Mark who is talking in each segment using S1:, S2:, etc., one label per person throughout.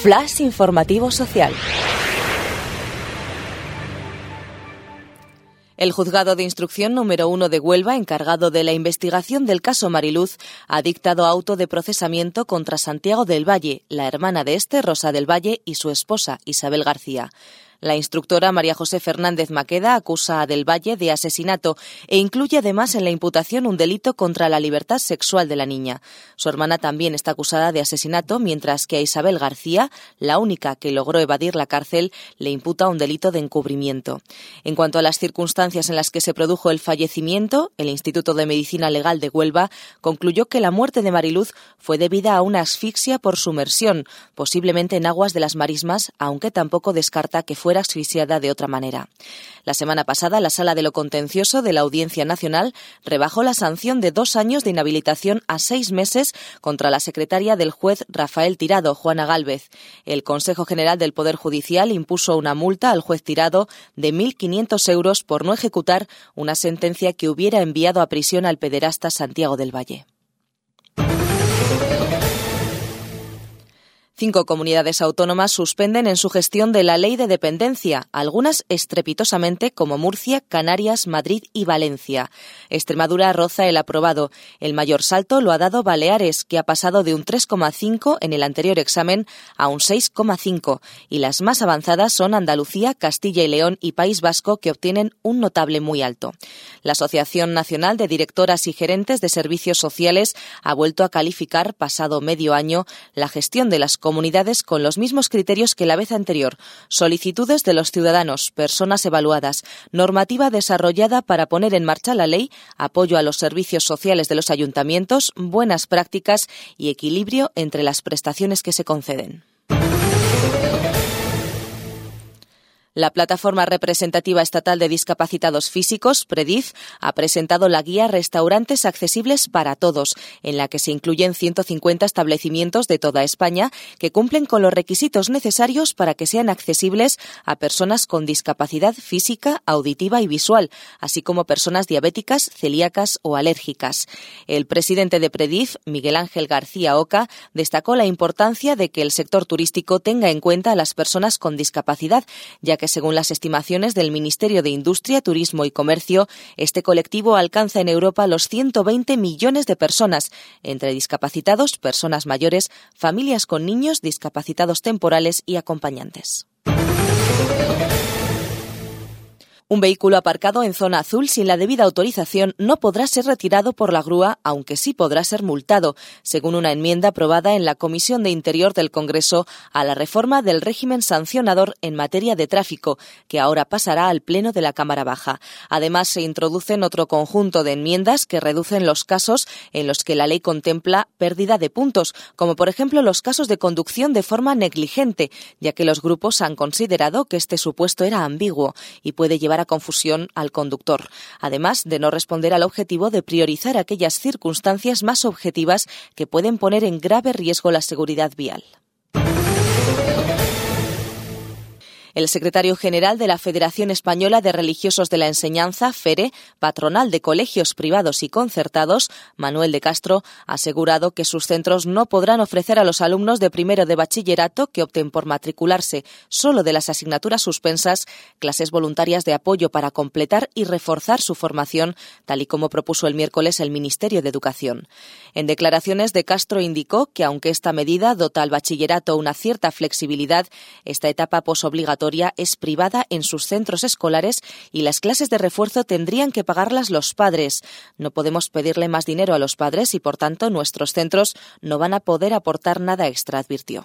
S1: Flash informativo social. El Juzgado de Instrucción número 1 de Huelva, encargado de la investigación del caso Mariluz, ha dictado auto de procesamiento contra Santiago del Valle, la hermana de Rosa del Valle, y su esposa, Isabel García. La instructora María José Fernández Maqueda acusa a Del Valle de asesinato e incluye además en la imputación un delito contra la libertad sexual de la niña. Su hermana también está acusada de asesinato, mientras que a Isabel García, la única que logró evadir la cárcel, le imputa un delito de encubrimiento. En cuanto a las circunstancias en las que se produjo el fallecimiento, el Instituto de Medicina Legal de Huelva concluyó que la muerte de Mariluz fue debida a una asfixia por sumersión, posiblemente en aguas de las marismas, aunque tampoco descarta que fuera asfixiada de otra manera. La semana pasada, la Sala de lo Contencioso de la Audiencia Nacional rebajó la sanción de 2 años de inhabilitación a 6 meses contra la secretaria del juez Rafael Tirado, Juana Gálvez. El Consejo General del Poder Judicial impuso una multa al juez Tirado de 1.500 euros por no ejecutar una sentencia que hubiera enviado a prisión al pederasta Santiago del Valle. 5 comunidades autónomas suspenden en su gestión de la ley de dependencia, algunas estrepitosamente como Murcia, Canarias, Madrid y Valencia. Extremadura roza el aprobado. El mayor salto lo ha dado Baleares, que ha pasado de un 3,5 en el anterior examen a un 6,5. Y las más avanzadas son Andalucía, Castilla y León y País Vasco, que obtienen un notable muy alto. La Asociación Nacional de Directoras y Gerentes de Servicios Sociales ha vuelto a calificar, pasado medio año, la gestión de las comunidades con los mismos criterios que la vez anterior: solicitudes de los ciudadanos, personas evaluadas, normativa desarrollada para poner en marcha la ley, apoyo a los servicios sociales de los ayuntamientos, buenas prácticas y equilibrio entre las prestaciones que se conceden. La Plataforma Representativa Estatal de Discapacitados Físicos, PREDIF, ha presentado la guía Restaurantes Accesibles para Todos, en la que se incluyen 150 establecimientos de toda España que cumplen con los requisitos necesarios para que sean accesibles a personas con discapacidad física, auditiva y visual, así como personas diabéticas, celíacas o alérgicas. El presidente de PREDIF, Miguel Ángel García Oca, destacó la importancia de que el sector turístico tenga en cuenta a las personas con discapacidad, ya que según las estimaciones del Ministerio de Industria, Turismo y Comercio, este colectivo alcanza en Europa los 120 millones de personas, entre discapacitados, personas mayores, familias con niños, discapacitados temporales y acompañantes. Un vehículo aparcado en zona azul sin la debida autorización no podrá ser retirado por la grúa, aunque sí podrá ser multado, según una enmienda aprobada en la Comisión de Interior del Congreso a la reforma del régimen sancionador en materia de tráfico, que ahora pasará al Pleno de la Cámara Baja. Además, se introducen otro conjunto de enmiendas que reducen los casos en los que la ley contempla pérdida de puntos, como por ejemplo los casos de conducción de forma negligente, ya que los grupos han considerado que este supuesto era ambiguo y puede llevar a confusión al conductor, además de no responder al objetivo de priorizar aquellas circunstancias más objetivas que pueden poner en grave riesgo la seguridad vial. El secretario general de la Federación Española de Religiosos de la Enseñanza, FERE, patronal de colegios privados y concertados, Manuel de Castro, ha asegurado que sus centros no podrán ofrecer a los alumnos de primero de bachillerato que opten por matricularse solo de las asignaturas suspensas clases voluntarias de apoyo para completar y reforzar su formación, tal y como propuso el miércoles el Ministerio de Educación. En declaraciones, de Castro indicó que aunque esta medida dota al bachillerato una cierta flexibilidad, esta etapa posobligatoria es privada en sus centros escolares y las clases de refuerzo tendrían que pagarlas los padres. No podemos pedirle más dinero a los padres y, por tanto, nuestros centros no van a poder aportar nada extra, advirtió.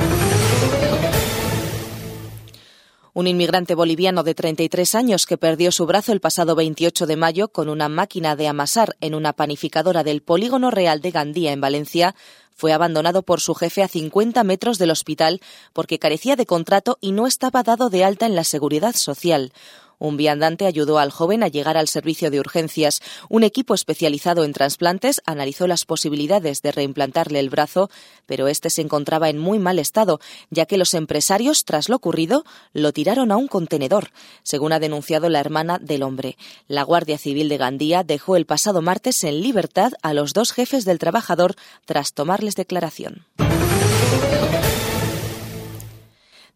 S1: Un inmigrante boliviano de 33 años que perdió su brazo el pasado 28 de mayo con una máquina de amasar en una panificadora del Polígono Real de Gandía, en Valencia, fue abandonado por su jefe a 50 metros del hospital porque carecía de contrato y no estaba dado de alta en la Seguridad Social. Un viandante ayudó al joven a llegar al servicio de urgencias. Un equipo especializado en trasplantes analizó las posibilidades de reimplantarle el brazo, pero este se encontraba en muy mal estado, ya que los empresarios, tras lo ocurrido, lo tiraron a un contenedor, según ha denunciado la hermana del hombre. La Guardia Civil de Gandía dejó el pasado martes en libertad a los 2 jefes del trabajador tras tomarles declaración.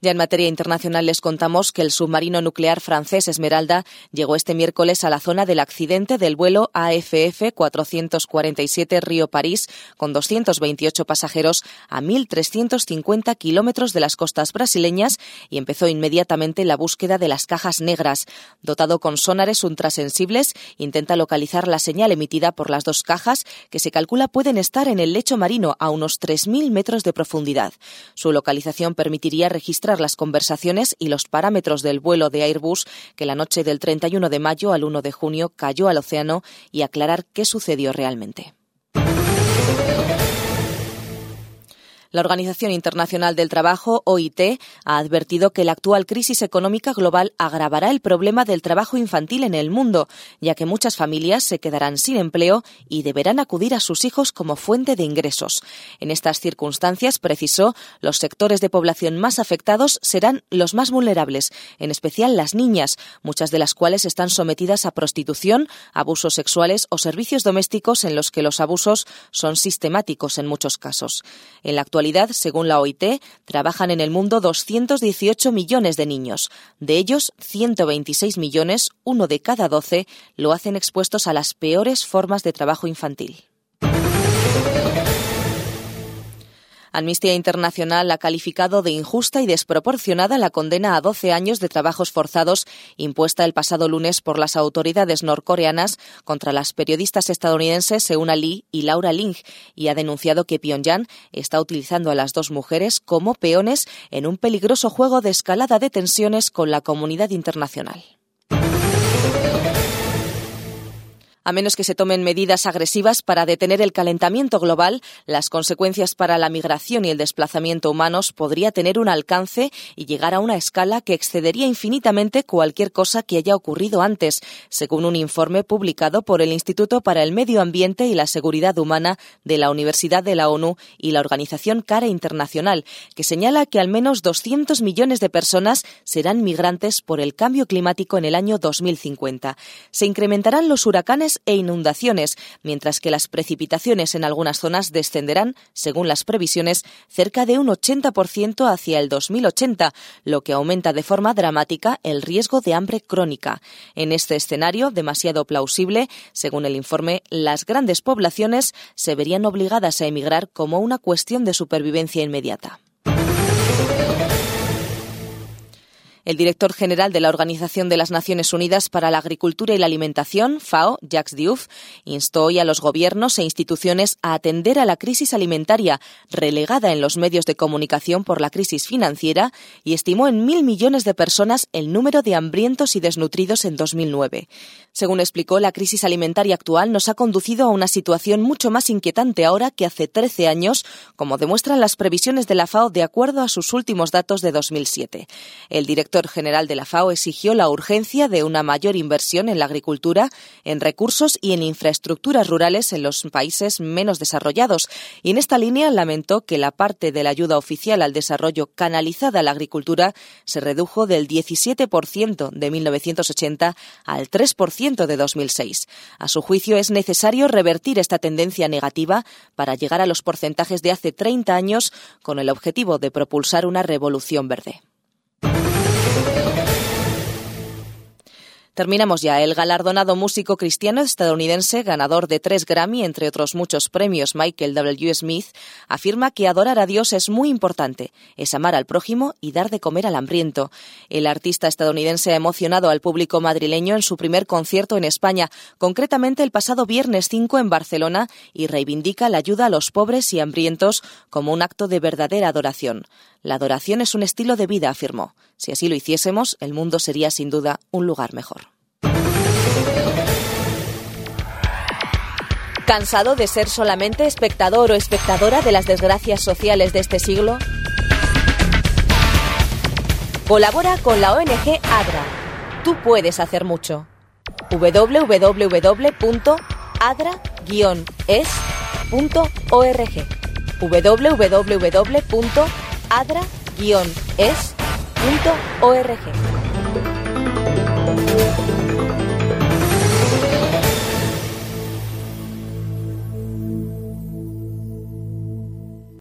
S1: Ya en materia internacional les contamos que el submarino nuclear francés Esmeralda llegó este miércoles a la zona del accidente del vuelo AFF 447 Río-París con 228 pasajeros a 1.350 kilómetros de las costas brasileñas y empezó inmediatamente la búsqueda de las cajas negras. Dotado con sonares ultrasensibles, intenta localizar la señal emitida por las dos cajas que se calcula pueden estar en el lecho marino a unos 3.000 metros de profundidad. Su localización permitiría registrar las conversaciones y los parámetros del vuelo de Airbus que la noche del 31 de mayo al 1 de junio cayó al océano y aclarar qué sucedió realmente. La Organización Internacional del Trabajo, OIT, ha advertido que la actual crisis económica global agravará el problema del trabajo infantil en el mundo, ya que muchas familias se quedarán sin empleo y deberán acudir a sus hijos como fuente de ingresos. En estas circunstancias, precisó, los sectores de población más afectados serán los más vulnerables, en especial las niñas, muchas de las cuales están sometidas a prostitución, abusos sexuales o servicios domésticos en los que los abusos son sistemáticos en muchos casos. En la actualidad, según la OIT, trabajan en el mundo 218 millones de niños. De ellos, 126 millones, 1 de cada 12, lo hacen expuestos a las peores formas de trabajo infantil. Amnistía Internacional ha calificado de injusta y desproporcionada la condena a 12 años de trabajos forzados impuesta el pasado lunes por las autoridades norcoreanas contra las periodistas estadounidenses Seuna Lee y Laura Ling y ha denunciado que Pyongyang está utilizando a las dos mujeres como peones en un peligroso juego de escalada de tensiones con la comunidad internacional. A menos que se tomen medidas agresivas para detener el calentamiento global, las consecuencias para la migración y el desplazamiento humanos podría tener un alcance y llegar a una escala que excedería infinitamente cualquier cosa que haya ocurrido antes, según un informe publicado por el Instituto para el Medio Ambiente y la Seguridad Humana de la Universidad de la ONU y la organización CARE Internacional, que señala que al menos 200 millones de personas serán migrantes por el cambio climático en el año 2050. Se incrementarán los huracanes e inundaciones, mientras que las precipitaciones en algunas zonas descenderán, según las previsiones, cerca de un 80% hacia el 2080, lo que aumenta de forma dramática el riesgo de hambre crónica. En este escenario, demasiado plausible, según el informe, las grandes poblaciones se verían obligadas a emigrar como una cuestión de supervivencia inmediata. El director general de la Organización de las Naciones Unidas para la Agricultura y la Alimentación, FAO, Jacques Diouf, instó hoy a los gobiernos e instituciones a atender a la crisis alimentaria, relegada en los medios de comunicación por la crisis financiera, y estimó en 1.000 millones de personas el número de hambrientos y desnutridos en 2009. Según explicó, la crisis alimentaria actual nos ha conducido a una situación mucho más inquietante ahora que hace 13 años, como demuestran las previsiones de la FAO de acuerdo a sus últimos datos de 2007. El director general de la FAO exigió la urgencia de una mayor inversión en la agricultura, en recursos y en infraestructuras rurales en los países menos desarrollados, y en esta línea lamentó que la parte de la ayuda oficial al desarrollo canalizada a la agricultura se redujo del 17% de 1980 al 3% de 2006. A su juicio, es necesario revertir esta tendencia negativa para llegar a los porcentajes de hace 30 años con el objetivo de propulsar una revolución verde. Terminamos ya. El galardonado músico cristiano estadounidense, ganador de 3 Grammy, entre otros muchos premios, Michael W. Smith, afirma que adorar a Dios es muy importante, es amar al prójimo y dar de comer al hambriento. El artista estadounidense ha emocionado al público madrileño en su primer concierto en España, concretamente el pasado viernes 5 en Barcelona, y reivindica la ayuda a los pobres y hambrientos como un acto de verdadera adoración. La adoración es un estilo de vida, afirmó. Si así lo hiciésemos, el mundo sería sin duda un lugar mejor. ¿Cansado de ser solamente espectador o espectadora de las desgracias sociales de este siglo? Colabora con la ONG ADRA. Tú puedes hacer mucho. www.adra-es.org www.adra-es.org